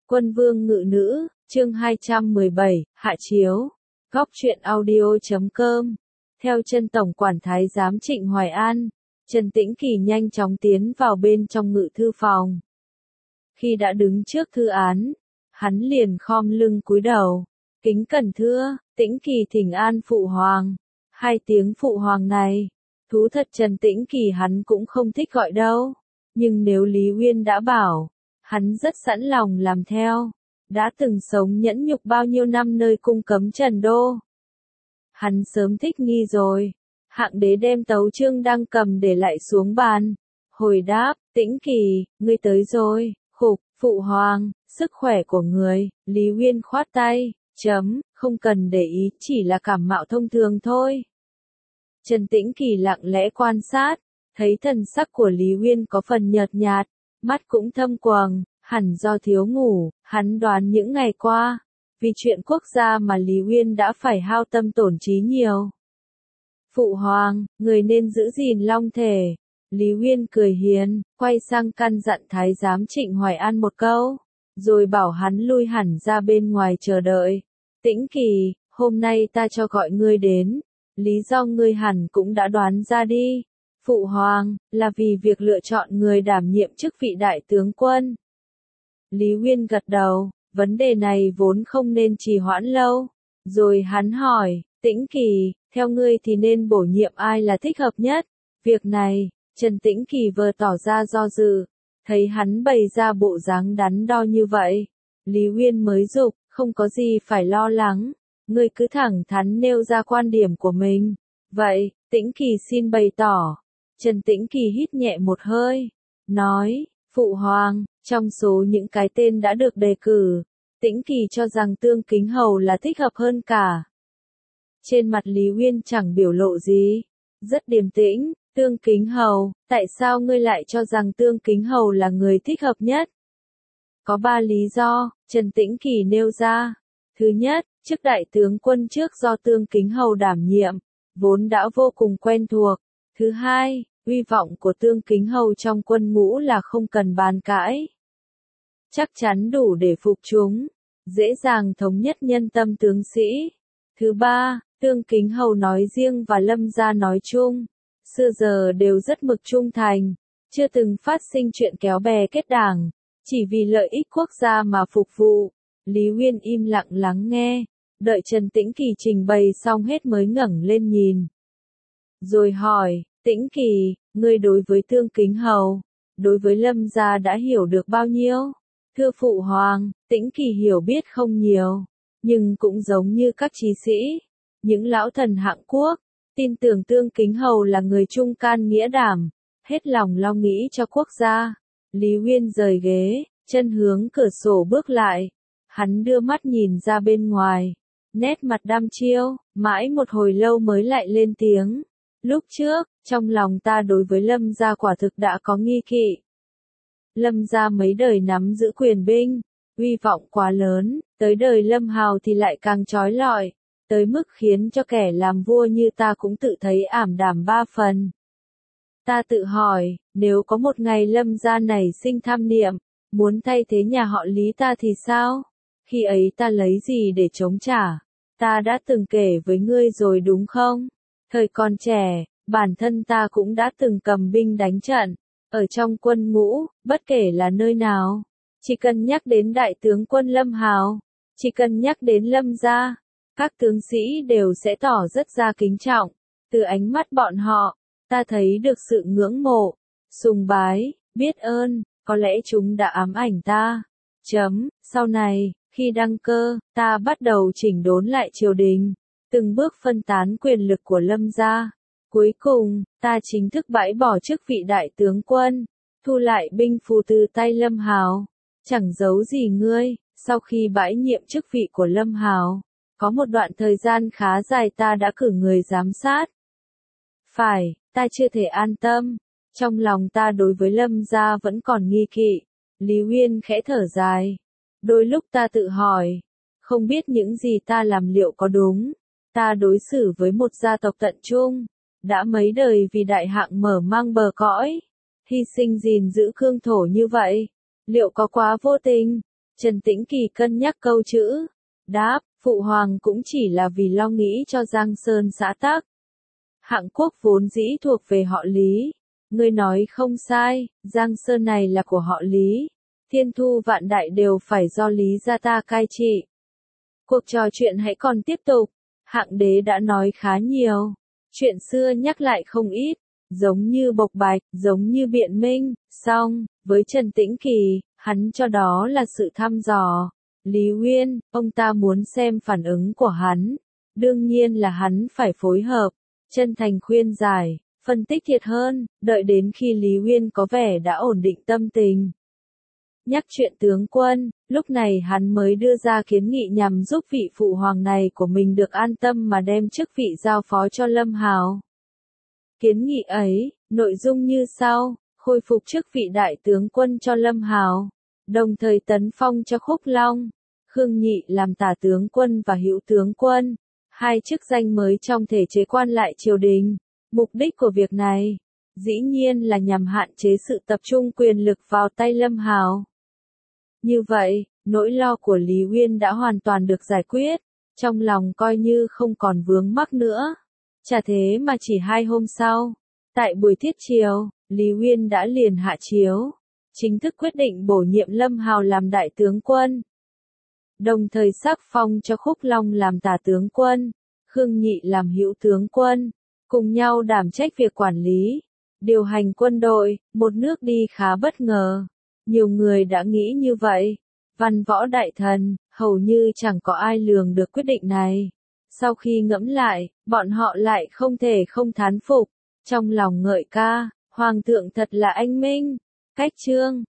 Quân vương ngự nữ, chương 217, hạ chiếu. Góc truyện audio.com. Theo chân tổng quản thái giám Trịnh Hoài An, Trần Tĩnh Kỳ nhanh chóng tiến vào bên trong ngự thư phòng. Khi đã đứng trước thư án, hắn liền khom lưng cúi đầu, kính cẩn thưa, Tĩnh Kỳ thỉnh an phụ hoàng. Hai tiếng phụ hoàng này, thú thật Trần Tĩnh Kỳ hắn cũng không thích gọi đâu, nhưng nếu Lý Uyên đã bảo, hắn rất sẵn lòng làm theo. Đã từng sống nhẫn nhục bao nhiêu năm nơi cung cấm Trần Đô. Hắn sớm thích nghi rồi. Hạng đế đem tấu chương đang cầm để lại xuống bàn. Hồi đáp, Tĩnh Kỳ, ngươi tới rồi. Khục, phụ hoàng, sức khỏe của người. Lý Uyên khoát tay, không cần để ý, chỉ là cảm mạo thông thường thôi. Trần Tĩnh Kỳ lặng lẽ quan sát, thấy thần sắc của Lý Uyên có phần nhợt nhạt, mắt cũng thâm quầng. Hẳn do thiếu ngủ, hắn đoán những ngày qua, vì chuyện quốc gia mà Lý Uyên đã phải hao tâm tổn trí nhiều. Phụ hoàng, người nên giữ gìn long thể. Lý Uyên cười hiền, quay sang căn dặn thái giám Trịnh Hoài An một câu, rồi bảo hắn lui hẳn ra bên ngoài chờ đợi. Tĩnh Kỳ, hôm nay ta cho gọi ngươi đến, lý do ngươi hẳn cũng đã đoán ra đi. Phụ hoàng, là vì việc lựa chọn người đảm nhiệm chức vị đại tướng quân. Lý Uyên gật đầu, vấn đề này vốn không nên trì hoãn lâu. Rồi hắn hỏi, Tĩnh Kỳ, theo ngươi thì nên bổ nhiệm ai là thích hợp nhất? Việc này, Trần Tĩnh Kỳ vừa tỏ ra do dự, thấy hắn bày ra bộ dáng đắn đo như vậy. Lý Uyên mới giục, không có gì phải lo lắng, ngươi cứ thẳng thắn nêu ra quan điểm của mình. Vậy, Tĩnh Kỳ xin bày tỏ. Trần Tĩnh Kỳ hít nhẹ một hơi, nói, phụ hoàng, trong số những cái tên đã được đề cử, Tĩnh Kỳ cho rằng Tương Kính Hầu là thích hợp hơn cả. Trên mặt Lý Uyên chẳng biểu lộ gì, rất điềm tĩnh. Tương Kính Hầu, tại sao ngươi lại cho rằng Tương Kính Hầu là người thích hợp nhất? Có 3 lý do, Trần Tĩnh Kỳ nêu ra. Thứ nhất, chức đại tướng quân trước do Tương Kính Hầu đảm nhiệm, vốn đã vô cùng quen thuộc. Thứ hai, uy vọng của Tương Kính Hầu trong quân ngũ là không cần bàn cãi. Chắc chắn đủ để phục chúng, dễ dàng thống nhất nhân tâm tướng sĩ. Thứ ba, Tương Kính Hầu nói riêng và Lâm gia nói chung, xưa giờ đều rất mực trung thành, chưa từng phát sinh chuyện kéo bè kết đảng, chỉ vì lợi ích quốc gia mà phục vụ. Lý Uyên im lặng lắng nghe, đợi Trần Tĩnh Kỳ trình bày xong hết mới ngẩng lên nhìn. Rồi hỏi, Tĩnh Kỳ, ngươi đối với Tương Kính Hầu, đối với Lâm gia đã hiểu được bao nhiêu? Thưa phụ hoàng, Tĩnh Kỳ hiểu biết không nhiều, nhưng cũng giống như các chí sĩ, những lão thần hạng quốc, tin tưởng Tương Kính Hầu là người trung can nghĩa đảm, hết lòng lo nghĩ cho quốc gia. Lý Uyên rời ghế, chân hướng cửa sổ bước lại, hắn đưa mắt nhìn ra bên ngoài, nét mặt đăm chiêu, mãi một hồi lâu mới lại lên tiếng. Lúc trước, trong lòng ta đối với Lâm gia quả thực đã có nghi kỵ. Lâm gia mấy đời nắm giữ quyền binh, uy vọng quá lớn, tới đời Lâm Hào thì lại càng trói lọi, tới mức khiến cho kẻ làm vua như ta cũng tự thấy ảm đạm 3 phần. Ta tự hỏi, nếu có một ngày Lâm gia này sinh tham niệm, muốn thay thế nhà họ Lý ta thì sao? Khi ấy ta lấy gì để chống trả? Ta đã từng kể với ngươi rồi đúng không? Thời còn trẻ, bản thân ta cũng đã từng cầm binh đánh trận, ở trong quân ngũ, bất kể là nơi nào. Chỉ cần nhắc đến đại tướng quân Lâm Hào, chỉ cần nhắc đến Lâm gia, các tướng sĩ đều sẽ tỏ rất ra kính trọng. Từ ánh mắt bọn họ, ta thấy được sự ngưỡng mộ, sùng bái, biết ơn, có lẽ chúng đã ám ảnh ta. Sau này, khi đăng cơ, ta bắt đầu chỉnh đốn lại triều đình, từng bước phân tán quyền lực của Lâm gia. Cuối cùng, ta chính thức bãi bỏ chức vị đại tướng quân, thu lại binh phù từ tay Lâm Hào. Chẳng giấu gì ngươi, sau khi bãi nhiệm chức vị của Lâm Hào, có một đoạn thời gian khá dài ta đã cử người giám sát. Phải, ta chưa thể an tâm, trong lòng ta đối với Lâm gia vẫn còn nghi kỵ. Lý Uyên khẽ thở dài. Đôi lúc ta tự hỏi, không biết những gì ta làm liệu có đúng. Ta đối xử với một gia tộc tận trung, đã mấy đời vì đại hạng mở mang bờ cõi, hy sinh gìn giữ cương thổ như vậy, liệu có quá vô tình? Trần Tĩnh Kỳ cân nhắc câu chữ. Đáp, Phụ Hoàng cũng chỉ là vì lo nghĩ cho Giang Sơn xã tắc. Hạng Quốc vốn dĩ thuộc về họ Lý. Ngươi nói không sai, Giang Sơn này là của họ Lý. Thiên thu vạn đại đều phải do Lý gia ta cai trị. Cuộc trò chuyện hãy còn tiếp tục. Hạng đế đã nói khá nhiều. Chuyện xưa nhắc lại không ít. Giống như bộc bạch, giống như biện minh. Song, với Trần Tĩnh Kỳ, hắn cho đó là sự thăm dò. Lý Uyên, ông ta muốn xem phản ứng của hắn. Đương nhiên là hắn phải phối hợp. Chân thành khuyên giải, phân tích thiệt hơn, đợi đến khi Lý Uyên có vẻ đã ổn định tâm tình. Nhắc chuyện tướng quân, lúc này hắn mới đưa ra kiến nghị nhằm giúp vị phụ hoàng này của mình được an tâm mà đem chức vị giao phó cho Lâm Hào. Kiến nghị ấy, nội dung như sau, khôi phục chức vị đại tướng quân cho Lâm Hào, đồng thời tấn phong cho Khúc Long, Khương Nhị làm tả tướng quân và hữu tướng quân, hai chức danh mới trong thể chế quan lại triều đình. Mục đích của việc này, dĩ nhiên là nhằm hạn chế sự tập trung quyền lực vào tay Lâm Hào. Như vậy, nỗi lo của Lý Uyên đã hoàn toàn được giải quyết, trong lòng coi như không còn vướng mắc nữa. Chả thế mà chỉ 2 hôm sau, tại buổi thiết triều, Lý Uyên đã liền hạ chiếu, chính thức quyết định bổ nhiệm Lâm Hào làm đại tướng quân. Đồng thời sắc phong cho Khúc Long làm tả tướng quân, Khương Nhị làm hữu tướng quân, cùng nhau đảm trách việc quản lý, điều hành quân đội, một nước đi khá bất ngờ. Nhiều người đã nghĩ như vậy. Văn võ đại thần, hầu như chẳng có ai lường được quyết định này. Sau khi ngẫm lại, bọn họ lại không thể không thán phục. Trong lòng ngợi ca, Hoàng thượng thật là anh minh. Cách chương